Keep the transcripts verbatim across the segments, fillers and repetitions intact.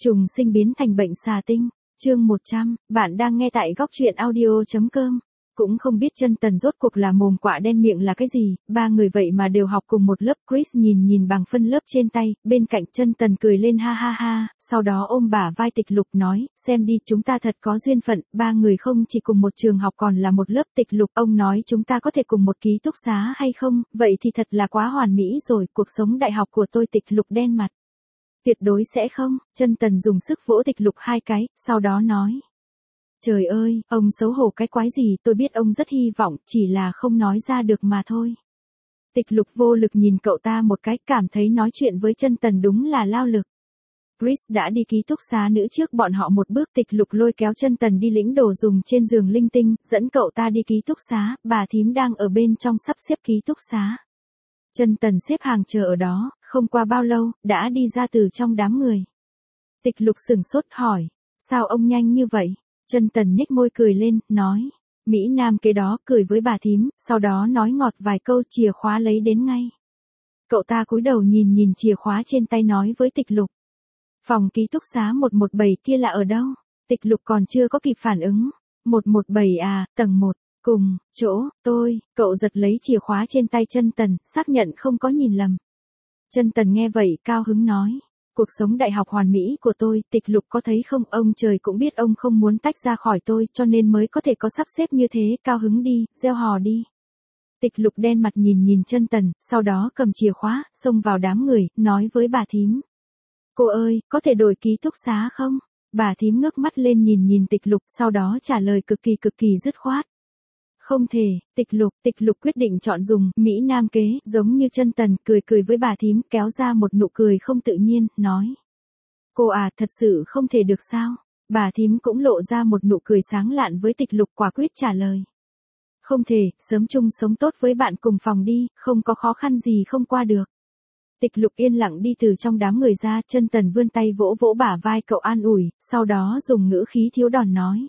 Trùng sinh biến thành bệnh xà tinh, chương một trăm, bạn đang nghe tại góc truyện audio.com. Cũng không biết chân tần rốt cuộc là mồm quạ đen miệng là cái gì, ba người vậy mà đều học cùng một lớp. Chris nhìn nhìn bằng phân lớp trên tay, bên cạnh chân tần cười lên ha ha ha, sau đó ôm bả vai Tịch Lục nói, xem đi chúng ta thật có duyên phận, ba người không chỉ cùng một trường học còn là một lớp. Tịch Lục, ông nói chúng ta có thể cùng một ký túc xá hay không, vậy thì thật là quá hoàn mỹ rồi, cuộc sống đại học của tôi. Tịch Lục đen mặt. Tuyệt đối sẽ không, chân tần dùng sức vỗ Tịch Lục hai cái, sau đó nói. Trời ơi, ông xấu hổ cái quái gì, tôi biết ông rất hy vọng, chỉ là không nói ra được mà thôi. Tịch Lục vô lực nhìn cậu ta một cái, cảm thấy nói chuyện với chân tần đúng là lao lực. Chris đã đi ký túc xá nữ trước bọn họ một bước. Tịch Lục lôi kéo chân tần đi lĩnh đồ dùng trên giường linh tinh, dẫn cậu ta đi ký túc xá, bà thím đang ở bên trong sắp xếp ký túc xá. Chân tần xếp hàng chờ ở đó, không qua bao lâu, đã đi ra từ trong đám người. Tịch Lục sửng sốt hỏi, sao ông nhanh như vậy? Chân tần nhếch môi cười lên, nói. Mỹ Nam kế đó cười với bà thím, sau đó nói ngọt vài câu, chìa khóa lấy đến ngay. Cậu ta cúi đầu nhìn nhìn chìa khóa trên tay nói với Tịch Lục. Phòng ký túc xá một một bảy kia là ở đâu? Tịch Lục còn chưa có kịp phản ứng. một một bảy à, tầng một. Cùng, chỗ, tôi, cậu giật lấy chìa khóa trên tay chân tần, xác nhận không có nhìn lầm. Chân tần nghe vậy, cao hứng nói. Cuộc sống đại học hoàn mỹ của tôi, Tịch Lục có thấy không, ông trời cũng biết ông không muốn tách ra khỏi tôi, cho nên mới có thể có sắp xếp như thế, cao hứng đi, gieo hò đi. Tịch Lục đen mặt nhìn nhìn chân tần, sau đó cầm chìa khóa, xông vào đám người, nói với bà thím. Cô ơi, có thể đổi ký túc xá không? Bà thím ngước mắt lên nhìn nhìn Tịch Lục, sau đó trả lời cực kỳ cực kỳ dứt khoát. Không thể. Tịch Lục, Tịch Lục quyết định chọn dùng Mỹ Nam kế, giống như chân tần, cười cười với bà thím, kéo ra một nụ cười không tự nhiên, nói. Cô à, thật sự không thể được sao? Bà thím cũng lộ ra một nụ cười sáng lạn với Tịch Lục, quả quyết trả lời. Không thể, sớm chung sống tốt với bạn cùng phòng đi, không có khó khăn gì không qua được. Tịch Lục yên lặng đi từ trong đám người ra, chân tần vươn tay vỗ vỗ bả vai cậu an ủi, sau đó dùng ngữ khí thiếu đòn nói.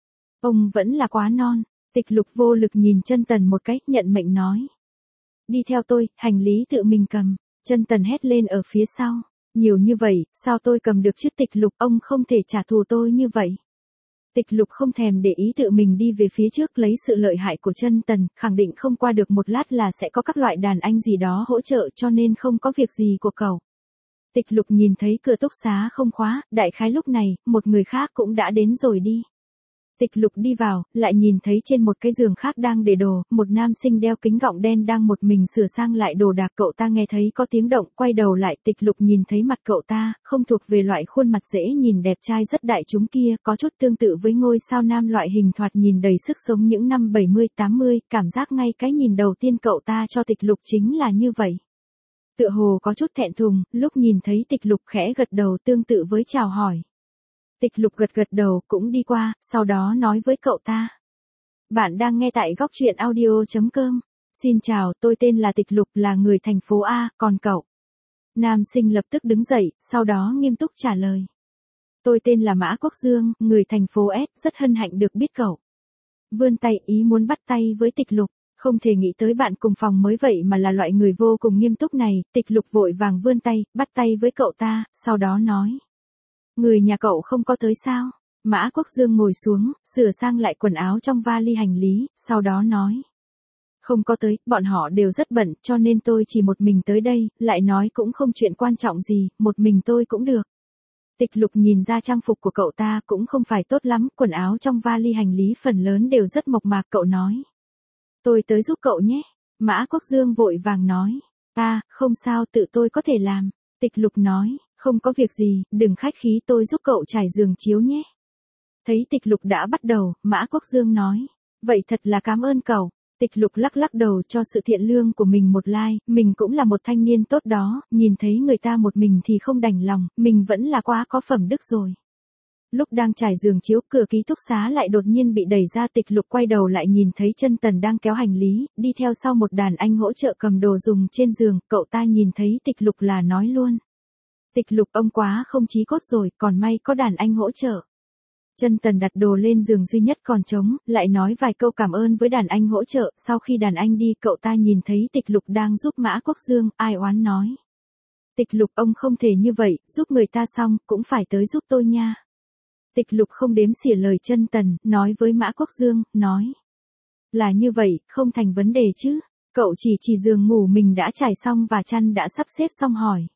Ông vẫn là quá non. Tịch Lục vô lực nhìn chân tần một cái, nhận mệnh nói. Đi theo tôi, hành lý tự mình cầm. Chân tần hét lên ở phía sau. Nhiều như vậy, sao tôi cầm được chứ? Tịch Lục, ông không thể trả thù tôi như vậy. Tịch Lục không thèm để ý, tự mình đi về phía trước lấy sự lợi hại của chân tần, khẳng định không qua được một lát là sẽ có các loại đàn anh gì đó hỗ trợ, cho nên không có việc gì của cậu. Tịch Lục nhìn thấy cửa túc xá không khóa, đại khái lúc này, một người khác cũng đã đến rồi đi. Tịch Lục đi vào, lại nhìn thấy trên một cái giường khác đang để đồ, một nam sinh đeo kính gọng đen đang một mình sửa sang lại đồ đạc. Cậu ta nghe thấy có tiếng động, quay đầu lại. Tịch Lục nhìn thấy mặt cậu ta, không thuộc về loại khuôn mặt dễ nhìn đẹp trai rất đại chúng kia, có chút tương tự với ngôi sao nam loại hình thoạt nhìn đầy sức sống những năm bảy mươi tám mươi, cảm giác ngay cái nhìn đầu tiên cậu ta cho Tịch Lục chính là như vậy. Tựa hồ có chút thẹn thùng, lúc nhìn thấy Tịch Lục khẽ gật đầu tương tự với chào hỏi. Tịch Lục gật gật đầu, cũng đi qua, sau đó nói với cậu ta. Bạn đang nghe tại góc truyện audio.com. Xin chào, tôi tên là Tịch Lục, là người thành phố A, còn cậu? Nam sinh lập tức đứng dậy, sau đó nghiêm túc trả lời. Tôi tên là Mã Quốc Dương, người thành phố S, rất hân hạnh được biết cậu. Vươn tay ý muốn bắt tay với Tịch Lục, không thể nghĩ tới bạn cùng phòng mới vậy mà là loại người vô cùng nghiêm túc này. Tịch Lục vội vàng vươn tay, bắt tay với cậu ta, sau đó nói. Người nhà cậu không có tới sao? Mã Quốc Dương ngồi xuống, sửa sang lại quần áo trong vali hành lý, sau đó nói. Không có tới, bọn họ đều rất bận, cho nên tôi chỉ một mình tới đây, lại nói cũng không chuyện quan trọng gì, một mình tôi cũng được. Tịch Lục nhìn ra trang phục của cậu ta cũng không phải tốt lắm, quần áo trong vali hành lý phần lớn đều rất mộc mạc. Cậu nói. Tôi tới giúp cậu nhé. Mã Quốc Dương vội vàng nói. À, không sao, tự tôi có thể làm. Tịch Lục nói. Không có việc gì, đừng khách khí, tôi giúp cậu trải giường chiếu nhé. Thấy Tịch Lục đã bắt đầu, Mã Quốc Dương nói. Vậy thật là cảm ơn cậu. Tịch Lục lắc lắc đầu cho sự thiện lương của mình một like, mình cũng là một thanh niên tốt đó, nhìn thấy người ta một mình thì không đành lòng, mình vẫn là quá có phẩm đức rồi. Lúc đang trải giường chiếu, cửa ký túc xá lại đột nhiên bị đẩy ra. Tịch Lục quay đầu lại nhìn thấy chân tần đang kéo hành lý, đi theo sau một đàn anh hỗ trợ cầm đồ dùng trên giường. Cậu ta nhìn thấy Tịch Lục là nói luôn. Tịch Lục, ông quá không chí cốt rồi, còn may có đàn anh hỗ trợ. Chân tần đặt đồ lên giường duy nhất còn trống, lại nói vài câu cảm ơn với đàn anh hỗ trợ. Sau khi đàn anh đi, cậu ta nhìn thấy Tịch Lục đang giúp Mã Quốc Dương, ai oán nói. Tịch Lục, ông không thể như vậy, giúp người ta xong, cũng phải tới giúp tôi nha. Tịch Lục không đếm xỉa lời Chân Tần, nói với Mã Quốc Dương, nói. Là như vậy, không thành vấn đề chứ. Cậu chỉ chỉ giường ngủ mình đã trải xong và chăn đã sắp xếp xong hỏi.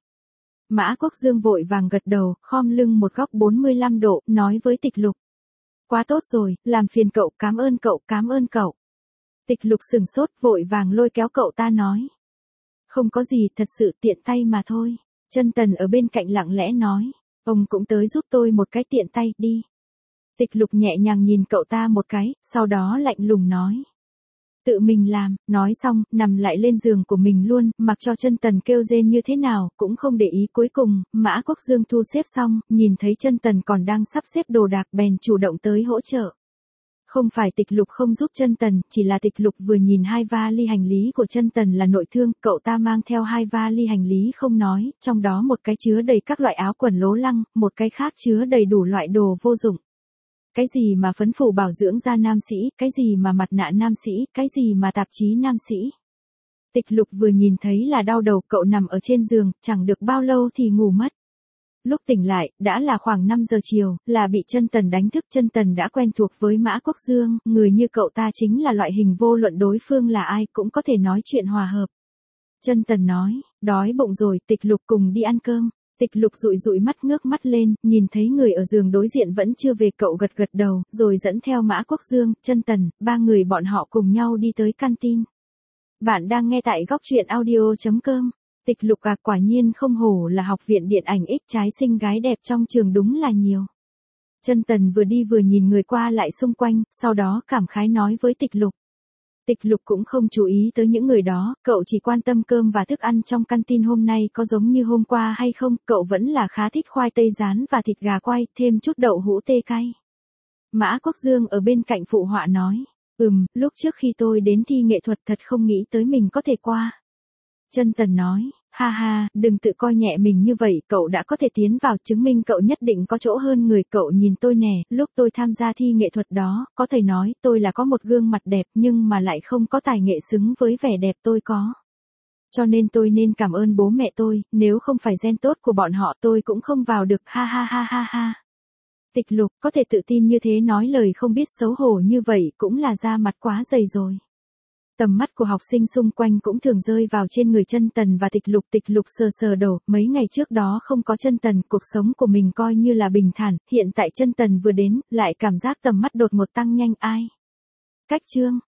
Mã Quốc Dương vội vàng gật đầu, khom lưng một góc bốn mươi lăm độ, nói với Tịch Lục. Quá tốt rồi, làm phiền cậu, cảm ơn cậu, cảm ơn cậu. Tịch Lục sừng sốt, vội vàng lôi kéo cậu ta nói. Không có gì, thật sự tiện tay mà thôi. Chân Tần ở bên cạnh lặng lẽ nói. Ông cũng tới giúp tôi một cái tiện tay, đi. Tịch Lục nhẹ nhàng nhìn cậu ta một cái, sau đó lạnh lùng nói. Tự mình làm, nói xong, nằm lại lên giường của mình luôn, mặc cho Chân Tần kêu rên như thế nào, cũng không để ý. Cuối cùng, Mã Quốc Dương thu xếp xong, nhìn thấy Chân Tần còn đang sắp xếp đồ đạc bèn chủ động tới hỗ trợ. Không phải Tịch Lục không giúp Chân Tần, chỉ là Tịch Lục vừa nhìn hai vali hành lý của Chân Tần là nội thương, cậu ta mang theo hai vali hành lý không nói, trong đó một cái chứa đầy các loại áo quần lố lăng, một cái khác chứa đầy đủ loại đồ vô dụng. Cái gì mà phấn phủ bảo dưỡng da nam sĩ, cái gì mà mặt nạ nam sĩ, cái gì mà tạp chí nam sĩ. Tịch Lục vừa nhìn thấy là đau đầu, cậu nằm ở trên giường, chẳng được bao lâu thì ngủ mất. Lúc tỉnh lại, đã là khoảng năm giờ chiều, là bị Chân Tần đánh thức. Chân Tần đã quen thuộc với Mã Quốc Dương, người như cậu ta chính là loại hình vô luận đối phương là ai cũng có thể nói chuyện hòa hợp. Chân Tần nói, đói bụng rồi, Tịch Lục cùng đi ăn cơm. Tịch Lục dụi dụi mắt ngước mắt lên, nhìn thấy người ở giường đối diện vẫn chưa về, cậu gật gật đầu, rồi dẫn theo Mã Quốc Dương, Chân Tần, ba người bọn họ cùng nhau đi tới canteen. Bạn đang nghe tại góc truyện audio chấm com. Tịch Lục à, quả nhiên không hổ là học viện điện ảnh X, trái xinh gái đẹp trong trường đúng là nhiều. Chân Tần vừa đi vừa nhìn người qua lại xung quanh, sau đó cảm khái nói với Tịch Lục. Tịch Lục cũng không chú ý tới những người đó, cậu chỉ quan tâm cơm và thức ăn trong canteen hôm nay có giống như hôm qua hay không, cậu vẫn là khá thích khoai tây rán và thịt gà quay, thêm chút đậu hũ tê cay. Mã Quốc Dương ở bên cạnh phụ họa nói, ừm, lúc trước khi tôi đến thi nghệ thuật thật không nghĩ tới mình có thể qua. Chân Tần nói, ha ha, đừng tự coi nhẹ mình như vậy, cậu đã có thể tiến vào, chứng minh cậu nhất định có chỗ hơn người. Cậu nhìn tôi nè, lúc tôi tham gia thi nghệ thuật đó, có thể nói tôi là có một gương mặt đẹp nhưng mà lại không có tài nghệ xứng với vẻ đẹp tôi có. Cho nên tôi nên cảm ơn bố mẹ tôi, nếu không phải gen tốt của bọn họ tôi cũng không vào được, ha ha ha ha ha. Tịch Lục có thể tự tin như thế, nói lời không biết xấu hổ như vậy cũng là da mặt quá dày rồi. Tầm mắt của học sinh xung quanh cũng thường rơi vào trên người Chân Tần và Tịch Lục. Tịch Lục sờ sờ đầu, mấy ngày trước đó không có Chân Tần, cuộc sống của mình coi như là bình thản, hiện tại Chân Tần vừa đến, lại cảm giác tầm mắt đột ngột tăng nhanh. Ai? Cách chương